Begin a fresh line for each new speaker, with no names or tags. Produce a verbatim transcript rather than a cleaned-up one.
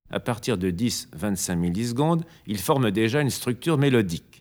À partir de dix à vingt-cinq millisecondes, il forme déjà une structure mélodique.